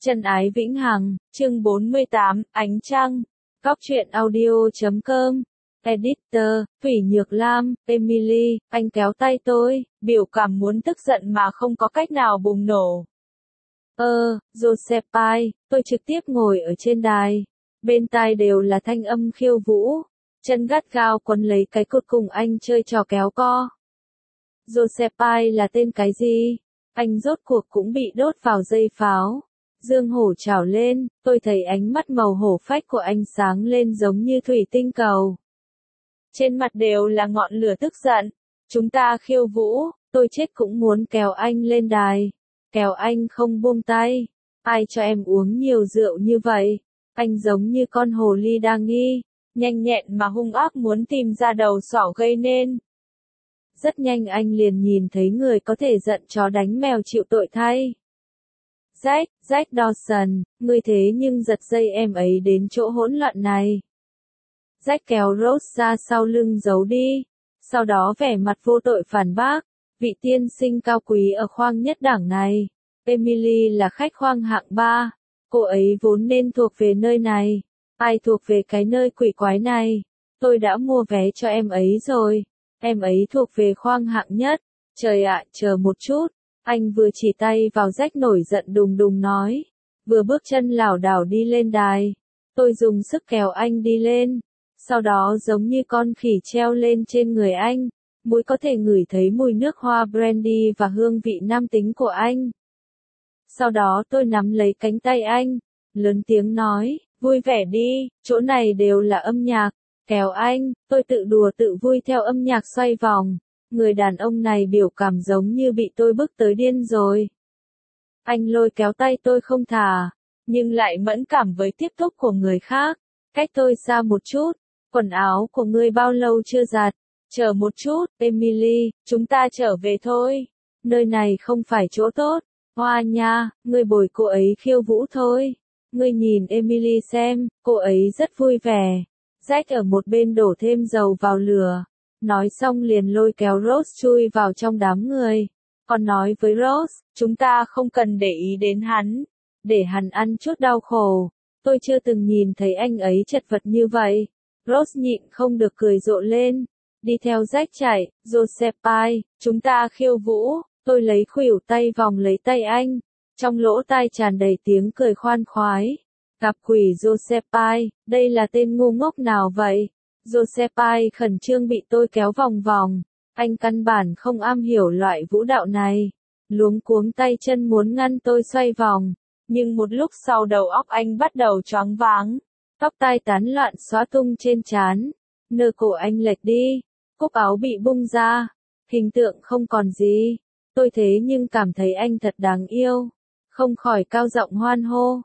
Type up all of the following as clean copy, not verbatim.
Chân ái vĩnh hằng, chương 48, ánh trăng. Góc truyện audio.com. Editor, Thủy Nhược Lam, Emily, anh kéo tay tôi, biểu cảm muốn tức giận mà không có cách nào bùng nổ. Josephine, tôi trực tiếp ngồi ở trên đài. Bên tai đều là thanh âm khiêu vũ. Chân gắt gao quấn lấy cái cột cùng anh chơi trò kéo co. Josephine là tên cái gì? Anh rốt cuộc cũng bị đốt vào dây pháo. Dương hổ trào lên, tôi thấy ánh mắt màu hổ phách của anh sáng lên giống như thủy tinh cầu. Trên mặt đều là ngọn lửa tức giận. Chúng ta khiêu vũ, tôi chết cũng muốn kéo anh lên đài. Kéo anh không buông tay. Ai cho em uống nhiều rượu như vậy? Anh giống như con hồ ly đang nghi, nhanh nhẹn mà hung ác muốn tìm ra đầu sỏ gây nên. Rất nhanh anh liền nhìn thấy người có thể giận chó đánh mèo chịu tội thay. Jack Dawson, ngươi thế nhưng giật dây em ấy đến chỗ hỗn loạn này. Jack kéo Rose ra sau lưng giấu đi, sau đó vẻ mặt vô tội phản bác, vị tiên sinh cao quý ở khoang nhất đẳng này. Emily là khách khoang hạng 3, cô ấy vốn nên thuộc về nơi này, ai thuộc về cái nơi quỷ quái này. Tôi đã mua vé cho em ấy rồi, em ấy thuộc về khoang hạng nhất. Trời ạ, chờ một chút. Anh vừa chỉ tay vào Jack nổi giận đùng đùng nói, vừa bước chân lảo đảo đi lên đài. Tôi dùng sức kéo anh đi lên, sau đó giống như con khỉ treo lên trên người anh, mũi có thể ngửi thấy mùi nước hoa brandy và hương vị nam tính của anh. Sau đó tôi nắm lấy cánh tay anh, lớn tiếng nói, vui vẻ đi, chỗ này đều là âm nhạc. Kéo anh, tôi tự đùa tự vui theo âm nhạc xoay vòng. Người đàn ông này biểu cảm giống như bị tôi bức tới điên rồi. Anh lôi kéo tay tôi không thả, nhưng lại mẫn cảm với tiếp thúc của người khác. Cách tôi xa một chút, quần áo của ngươi bao lâu chưa giặt? Chờ một chút, Emily, chúng ta trở về thôi. Nơi này không phải chỗ tốt. Hoa nha, ngươi bồi cô ấy khiêu vũ thôi. Ngươi nhìn Emily xem, cô ấy rất vui vẻ. Jack ở một bên đổ thêm dầu vào lửa. Nói xong liền lôi kéo Rose chui vào trong đám người. Còn nói với Rose, chúng ta không cần để ý đến hắn. Để hắn ăn chút đau khổ. Tôi chưa từng nhìn thấy anh ấy chật vật như vậy. Rose nhịn không được cười rộ lên. Đi theo Jack chạy, Josephine, chúng ta khiêu vũ. Tôi lấy khuỷu tay vòng lấy tay anh. Trong lỗ tai tràn đầy tiếng cười khoan khoái. Gặp quỷ Josephine, đây là tên ngu ngốc nào vậy? Josephine khẩn trương bị tôi kéo vòng vòng. Anh căn bản không am hiểu loại vũ đạo này. Luống cuống tay chân muốn ngăn tôi xoay vòng. Nhưng một lúc sau đầu óc anh bắt đầu choáng váng. Tóc tai tán loạn xóa tung trên trán. Nơ cổ anh lệch đi. Cúc áo bị bung ra. Hình tượng không còn gì. Tôi thế nhưng cảm thấy anh thật đáng yêu. Không khỏi cao giọng hoan hô.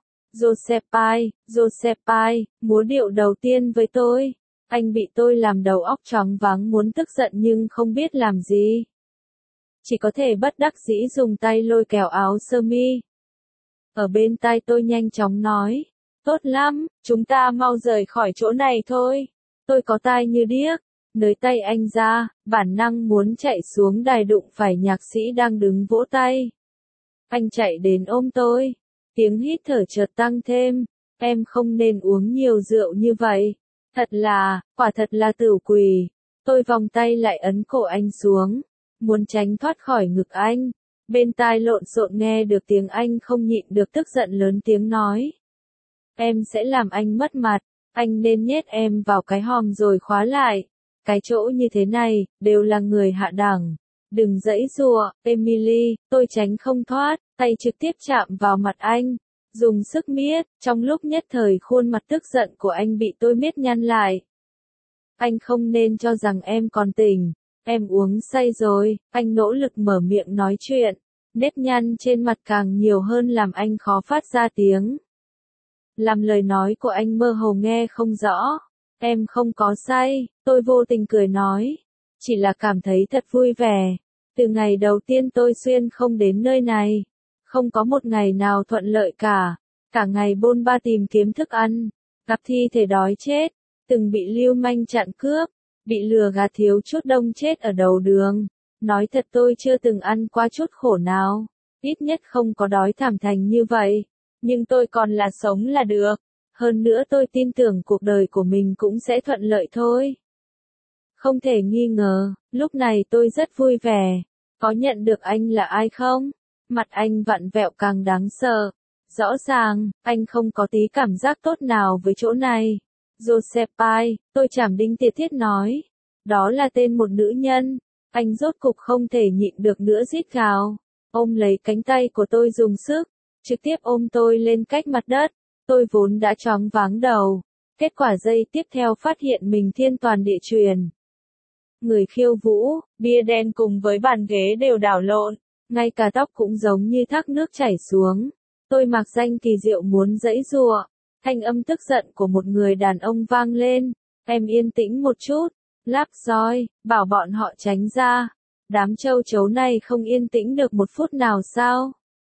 Josephine, múa điệu đầu tiên với tôi. Anh bị tôi làm đầu óc choáng váng muốn tức giận nhưng không biết làm gì. Chỉ có thể bất đắc dĩ dùng tay lôi kéo áo sơ mi. Ở bên tai tôi nhanh chóng nói. Tốt lắm, chúng ta mau rời khỏi chỗ này thôi. Tôi có tai như điếc. Nới tay anh ra, bản năng muốn chạy xuống đài đụng phải nhạc sĩ đang đứng vỗ tay. Anh chạy đến ôm tôi. Tiếng hít thở chợt tăng thêm. Em không nên uống nhiều rượu như vậy. Quả thật là tửu quỷ. Tôi vòng tay lại ấn cổ anh xuống. Muốn tránh thoát khỏi ngực anh. Bên tai lộn xộn nghe được tiếng anh không nhịn được tức giận lớn tiếng nói. Em sẽ làm anh mất mặt. Anh nên nhét em vào cái hòm rồi khóa lại. Cái chỗ như thế này, đều là người hạ đẳng. Đừng giãy giụa, Emily, tôi tránh không thoát, tay trực tiếp chạm vào mặt anh. Dùng sức miết, trong lúc nhất thời khuôn mặt tức giận của anh bị tôi miết nhăn lại. Anh không nên cho rằng em còn tỉnh, em uống say rồi, anh nỗ lực mở miệng nói chuyện. Nếp nhăn trên mặt càng nhiều hơn làm anh khó phát ra tiếng. Làm lời nói của anh mơ hồ nghe không rõ. Em không có say, tôi vô tình cười nói. Chỉ là cảm thấy thật vui vẻ. Từ ngày đầu tiên tôi xuyên không đến nơi này. Không có một ngày nào thuận lợi cả. Cả ngày bôn ba tìm kiếm thức ăn. Gặp thi thể đói chết. Từng bị lưu manh chặn cướp. Bị lừa gạt thiếu chút đông chết ở đầu đường. Nói thật tôi chưa từng ăn qua chút khổ nào. Ít nhất không có đói thảm thành như vậy. Nhưng tôi còn là sống là được. Hơn nữa tôi tin tưởng cuộc đời của mình cũng sẽ thuận lợi thôi. Không thể nghi ngờ, lúc này tôi rất vui vẻ. Có nhận được anh là ai không? Mặt anh vặn vẹo càng đáng sợ. Rõ ràng, anh không có tí cảm giác tốt nào với chỗ này. Joseph Pye, tôi chảm đinh tiệt thiết nói. Đó là tên một nữ nhân. Anh rốt cục không thể nhịn được nữa rít gào. Ôm lấy cánh tay của tôi dùng sức, trực tiếp ôm tôi lên cách mặt đất. Tôi vốn đã choáng váng đầu. Kết quả giây tiếp theo phát hiện mình thiên toàn địa chuyền. Người khiêu vũ, bia đen cùng với bàn ghế đều đảo lộn. Ngay cả tóc cũng giống như thác nước chảy xuống. Tôi mặc danh kỳ diệu muốn giãy giụa. Thanh âm tức giận của một người đàn ông vang lên. Em yên tĩnh một chút. Láp roi, bảo bọn họ tránh ra. Đám châu chấu này không yên tĩnh được một phút nào sao?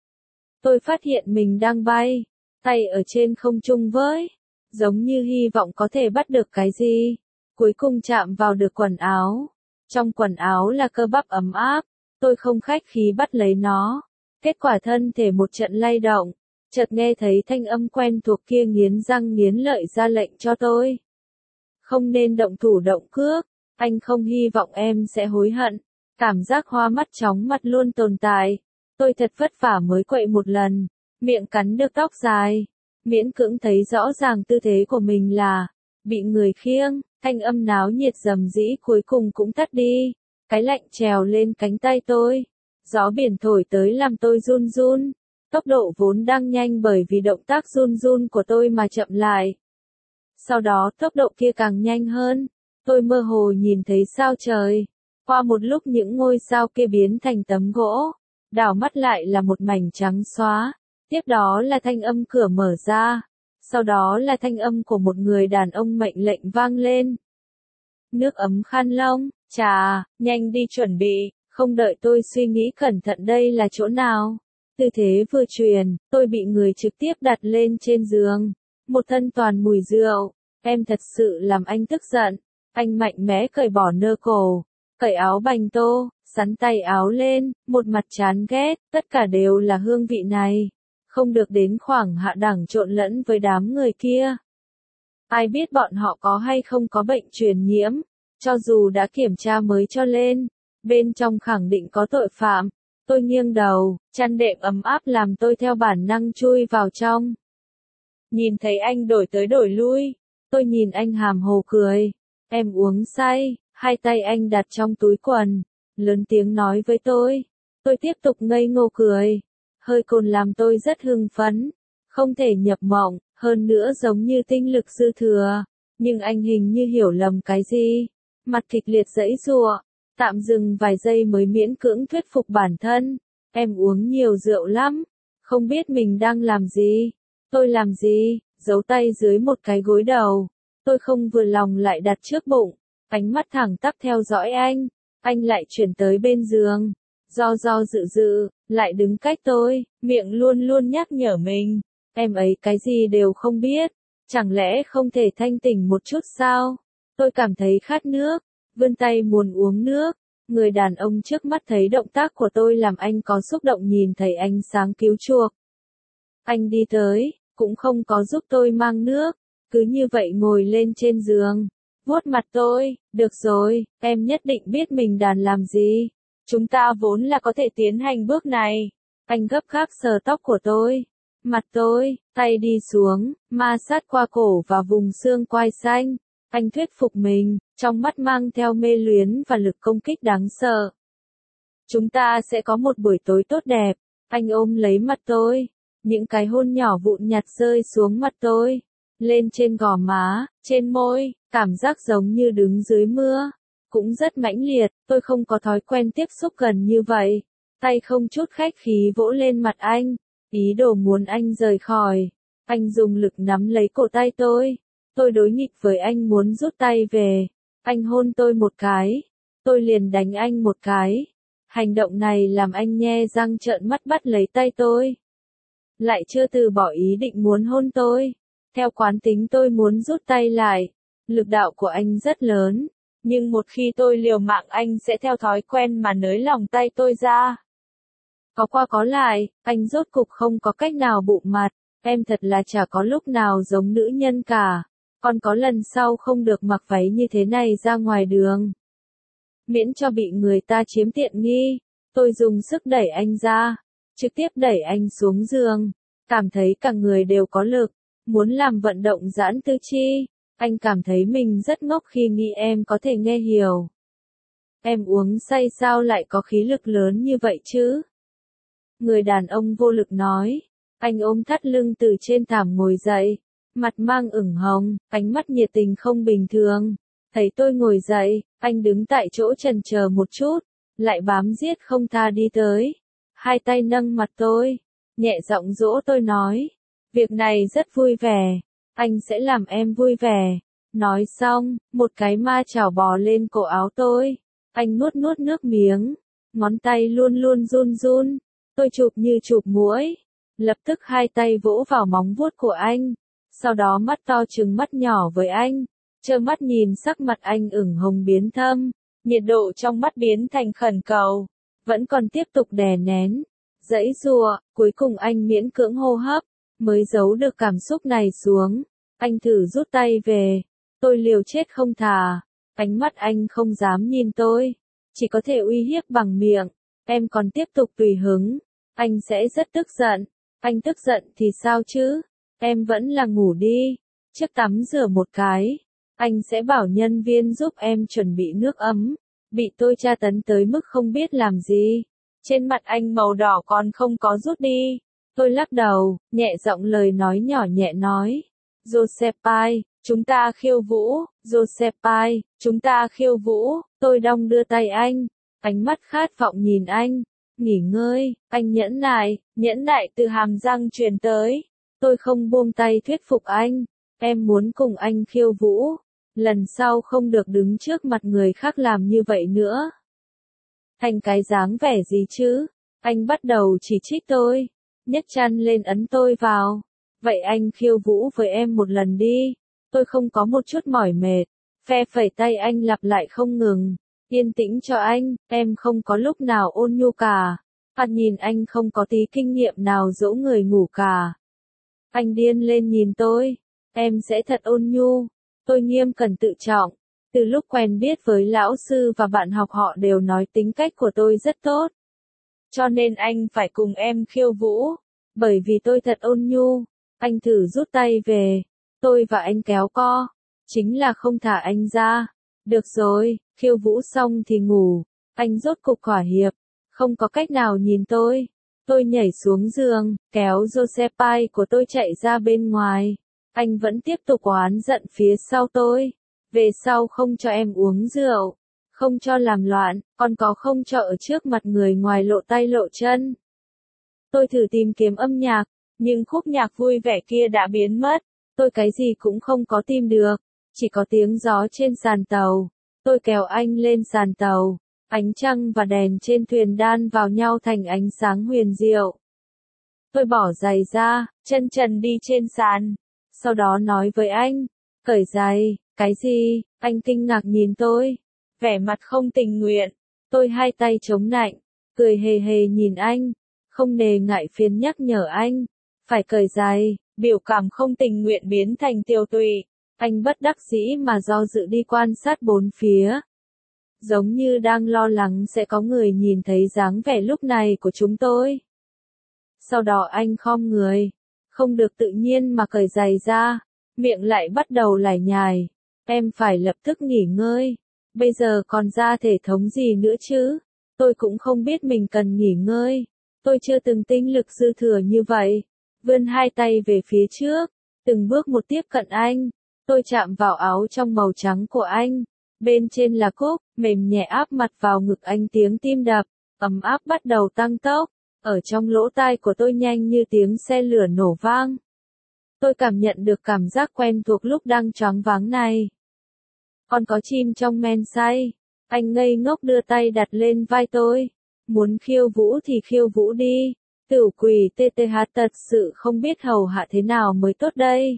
Tôi phát hiện mình đang bay. Tay ở trên không trung với. Giống như hy vọng có thể bắt được cái gì. Cuối cùng chạm vào được quần áo. Trong quần áo là cơ bắp ấm áp. Tôi không khách khí bắt lấy nó. Kết quả thân thể một trận lay động. Chợt nghe thấy thanh âm quen thuộc kia nghiến răng nghiến lợi ra lệnh cho tôi. Không nên động thủ động cước. Anh không hy vọng em sẽ hối hận. Cảm giác hoa mắt chóng mặt luôn tồn tại. Tôi thật vất vả mới quậy một lần. Miệng cắn được tóc dài. Miễn cưỡng thấy rõ ràng tư thế của mình là bị người khiêng. Thanh âm náo nhiệt rầm rĩ cuối cùng cũng tắt đi. Cái lạnh trèo lên cánh tay tôi. Gió biển thổi tới làm tôi run run. Tốc độ vốn đang nhanh bởi vì động tác run run của tôi mà chậm lại. Sau đó tốc độ kia càng nhanh hơn. Tôi mơ hồ nhìn thấy sao trời. Qua một lúc những ngôi sao kia biến thành tấm gỗ. Đảo mắt lại là một mảnh trắng xóa. Tiếp đó là thanh âm cửa mở ra. Sau đó là thanh âm của một người đàn ông mệnh lệnh vang lên. Nước ấm khăn lông, trà, nhanh đi chuẩn bị. Không đợi tôi suy nghĩ cẩn thận đây là chỗ nào. Tư thế vừa truyền, tôi bị người trực tiếp đặt lên trên giường. Một thân toàn mùi rượu. Em thật sự làm anh tức giận. Anh mạnh mẽ cởi bỏ nơ cổ. Cởi áo bành tô, sắn tay áo lên, một mặt chán ghét, tất cả đều là hương vị này. Không được đến khoảng hạ đẳng trộn lẫn với đám người kia. Ai biết bọn họ có hay không có bệnh truyền nhiễm, cho dù đã kiểm tra mới cho lên, bên trong khẳng định có tội phạm. Tôi nghiêng đầu, chăn đệm ấm áp làm tôi theo bản năng chui vào trong. Nhìn thấy anh đổi tới đổi lui, tôi nhìn anh hàm hồ cười. Em uống say, hai tay anh đặt trong túi quần, lớn tiếng nói với tôi. Tôi tiếp tục ngây ngô cười. Hơi cồn làm tôi rất hưng phấn, không thể nhập mộng, hơn nữa giống như tinh lực dư thừa. Nhưng anh hình như hiểu lầm cái gì. Mặt kịch liệt giãy giụa, tạm dừng vài giây mới miễn cưỡng thuyết phục bản thân. Em uống nhiều rượu lắm, không biết mình đang làm gì. Tôi làm gì? Giấu tay dưới một cái gối đầu. Tôi không vừa lòng lại đặt trước bụng, ánh mắt thẳng tắp theo dõi anh. Anh lại chuyển tới bên giường. Do dự, lại đứng cách tôi, miệng luôn luôn nhắc nhở mình. Em ấy cái gì đều không biết. Chẳng lẽ không thể thanh tỉnh một chút sao? Tôi cảm thấy khát nước, vươn tay muốn uống nước. Người đàn ông trước mắt thấy động tác của tôi làm anh có xúc động nhìn thấy ánh sáng cứu chuộc. Anh đi tới, cũng không có giúp tôi mang nước, cứ như vậy ngồi lên trên giường, vuốt mặt tôi. Được rồi, em nhất định biết mình đàn làm gì. Chúng ta vốn là có thể tiến hành bước này. Anh gấp gáp sờ tóc của tôi, mặt tôi, tay đi xuống, ma sát qua cổ và vùng xương quai xanh. Anh thuyết phục mình, trong mắt mang theo mê luyến và lực công kích đáng sợ. Chúng ta sẽ có một buổi tối tốt đẹp. Anh ôm lấy mặt tôi, những cái hôn nhỏ vụn nhặt rơi xuống mặt tôi, lên trên gò má, trên môi, cảm giác giống như đứng dưới mưa. Cũng rất mãnh liệt, tôi không có thói quen tiếp xúc gần như vậy. Tay không chút khách khí vỗ lên mặt anh, ý đồ muốn anh rời khỏi. Anh dùng lực nắm lấy cổ tay tôi. Tôi đối nghịch với anh muốn rút tay về. Anh hôn tôi một cái. Tôi liền đánh anh một cái. Hành động này làm anh nhe răng trợn mắt bắt lấy tay tôi. Lại chưa từ bỏ ý định muốn hôn tôi. Theo quán tính tôi muốn rút tay lại. Lực đạo của anh rất lớn. Nhưng một khi tôi liều mạng anh sẽ theo thói quen mà nới lòng tay tôi ra. Có qua có lại, anh rốt cục không có cách nào bụng mặt. Em thật là chả có lúc nào giống nữ nhân cả. Còn có lần sau không được mặc váy như thế này ra ngoài đường. Miễn cho bị người ta chiếm tiện nghi. Tôi dùng sức đẩy anh ra. Trực tiếp đẩy anh xuống giường. Cảm thấy cả người đều có lực. Muốn làm vận động giãn tư chi. Anh cảm thấy mình rất ngốc khi nghĩ em có thể nghe hiểu. Em uống say sao lại có khí lực lớn như vậy chứ? Người đàn ông vô lực nói. Anh ôm thắt lưng từ trên thảm ngồi dậy. Mặt mang ửng hồng, ánh mắt nhiệt tình không bình thường. Thấy tôi ngồi dậy, anh đứng tại chỗ chần chờ một chút. Lại bám giết không tha đi tới. Hai tay nâng mặt tôi. Nhẹ giọng dỗ tôi nói. Việc này rất vui vẻ. Anh sẽ làm em vui vẻ. Nói xong, một cái ma chảo bò lên cổ áo tôi. Anh nuốt nuốt nước miếng. Ngón tay luôn luôn run run. Tôi chụp như chụp muỗi. Lập tức hai tay vỗ vào móng vuốt của anh. Sau đó mắt to trừng mắt nhỏ với anh. Trơ mắt nhìn sắc mặt anh ửng hồng biến thâm. Nhiệt độ trong mắt biến thành khẩn cầu. Vẫn còn tiếp tục đè nén. Giãy giụa, cuối cùng anh miễn cưỡng hô hấp. Mới giấu được cảm xúc này xuống. Anh thử rút tay về. Tôi liều chết không thà. Ánh mắt anh không dám nhìn tôi. Chỉ có thể uy hiếp bằng miệng. Em còn tiếp tục tùy hứng. Anh sẽ rất tức giận. Anh tức giận thì sao chứ? Em vẫn là ngủ đi. Trước tắm rửa một cái. Anh sẽ bảo nhân viên giúp em chuẩn bị nước ấm. Bị tôi tra tấn tới mức không biết làm gì. Trên mặt anh màu đỏ còn không có rút đi. Tôi lắc đầu, nhẹ giọng lời nói nhỏ nhẹ nói. Josephine, chúng ta khiêu vũ. Josephine, chúng ta khiêu vũ. Tôi đong đưa tay anh. Ánh mắt khát vọng nhìn anh. Nghỉ ngơi, anh nhẫn nại từ hàm răng truyền tới. Tôi không buông tay thuyết phục anh. Em muốn cùng anh khiêu vũ. Lần sau không được đứng trước mặt người khác làm như vậy nữa. Thành cái dáng vẻ gì chứ? Anh bắt đầu chỉ trích tôi. Nhấc chăn lên ấn tôi vào. Vậy anh khiêu vũ với em một lần đi. Tôi không có một chút mỏi mệt. Phe phẩy tay anh lặp lại không ngừng. Yên tĩnh cho anh, em không có lúc nào ôn nhu cả. Mặt nhìn anh không có tí kinh nghiệm nào dỗ người ngủ cả. Anh điên lên nhìn tôi. Em sẽ thật ôn nhu. Tôi nghiêm cẩn tự trọng. Từ lúc quen biết với lão sư và bạn học họ đều nói tính cách của tôi rất tốt. Cho nên anh phải cùng em khiêu vũ. Bởi vì tôi thật ôn nhu. Anh thử rút tay về. Tôi và anh kéo co. Chính là không thả anh ra. Được rồi, khiêu vũ xong thì ngủ. Anh rốt cục thỏa hiệp. Không có cách nào nhìn tôi. Tôi nhảy xuống giường, kéo Josephine của tôi chạy ra bên ngoài. Anh vẫn tiếp tục oán giận phía sau tôi. Về sau không cho em uống rượu. Không cho làm loạn, còn có không cho ở trước mặt người ngoài lộ tay lộ chân. Tôi thử tìm kiếm âm nhạc, nhưng khúc nhạc vui vẻ kia đã biến mất. Tôi cái gì cũng không có tìm được. Chỉ có tiếng gió trên sàn tàu. Tôi kéo anh lên sàn tàu. Ánh trăng và đèn trên thuyền đan vào nhau thành ánh sáng huyền diệu. Tôi bỏ giày ra, chân trần đi trên sàn. Sau đó nói với anh, cởi giày, cái gì? Anh kinh ngạc nhìn tôi. Vẻ mặt không tình nguyện. Tôi hai tay chống nạnh, cười hề hề nhìn anh. Không nề ngại phiền nhắc nhở anh. Phải cởi giày, biểu cảm không tình nguyện biến thành tiêu tụy. Anh bất đắc dĩ mà do dự đi quan sát bốn phía. Giống như đang lo lắng sẽ có người nhìn thấy dáng vẻ lúc này của chúng tôi. Sau đó anh khom người. Không được tự nhiên mà cởi giày ra. Miệng lại bắt đầu lải nhải. Em phải lập tức nghỉ ngơi. Bây giờ còn ra thể thống gì nữa chứ? Tôi cũng không biết mình cần nghỉ ngơi. Tôi chưa từng tinh lực dư thừa như vậy. Vươn hai tay về phía trước. Từng bước một tiếp cận anh. Tôi chạm vào áo trong màu trắng của anh. Bên trên là cúc, mềm nhẹ áp mặt vào ngực anh, tiếng tim đập, ấm áp bắt đầu tăng tốc. Ở trong lỗ tai của tôi nhanh như tiếng xe lửa nổ vang. Tôi cảm nhận được cảm giác quen thuộc lúc đang choáng váng này. Còn có chim trong men say. Anh ngây ngốc đưa tay đặt lên vai tôi. Muốn khiêu vũ thì khiêu vũ đi. Tiểu quỷ TTH thật sự không biết hầu hạ thế nào mới tốt đây.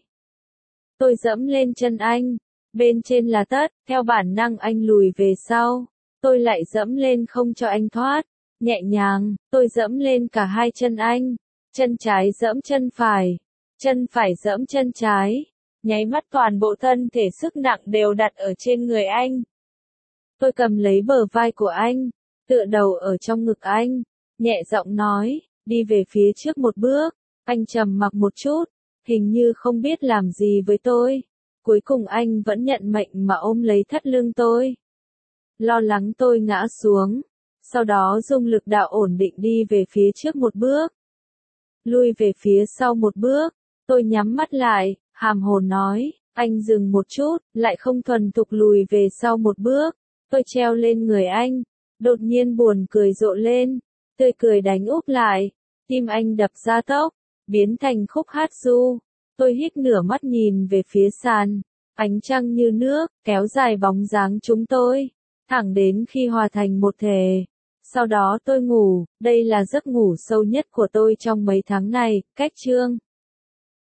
Tôi dẫm lên chân anh. Bên trên là tất, theo bản năng anh lùi về sau. Tôi lại dẫm lên không cho anh thoát. Nhẹ nhàng, tôi dẫm lên cả hai chân anh. Chân trái dẫm chân phải. Chân phải giẫm chân trái. Nháy mắt toàn bộ thân thể sức nặng đều đặt ở trên người anh. Tôi cầm lấy bờ vai của anh, tựa đầu ở trong ngực anh, nhẹ giọng nói, đi về phía trước một bước. Anh trầm mặc một chút, hình như không biết làm gì với tôi. Cuối cùng anh vẫn nhận mệnh mà ôm lấy thắt lưng tôi. Lo lắng tôi ngã xuống, sau đó dùng lực đạo ổn định đi về phía trước một bước. Lui về phía sau một bước, tôi nhắm mắt lại, hàm hồ nói, anh dừng một chút, lại không thuần thục lùi về sau một bước. Tôi treo lên người anh, đột nhiên buồn cười rộ lên, tươi cười đánh úp lại, tim anh đập ra tốc, biến thành khúc hát ru. Tôi hít nửa mắt nhìn về phía sàn, ánh trăng như nước, kéo dài bóng dáng chúng tôi, thẳng đến khi hòa thành một thể. Sau đó tôi ngủ, đây là giấc ngủ sâu nhất của tôi trong mấy tháng này, cách chương.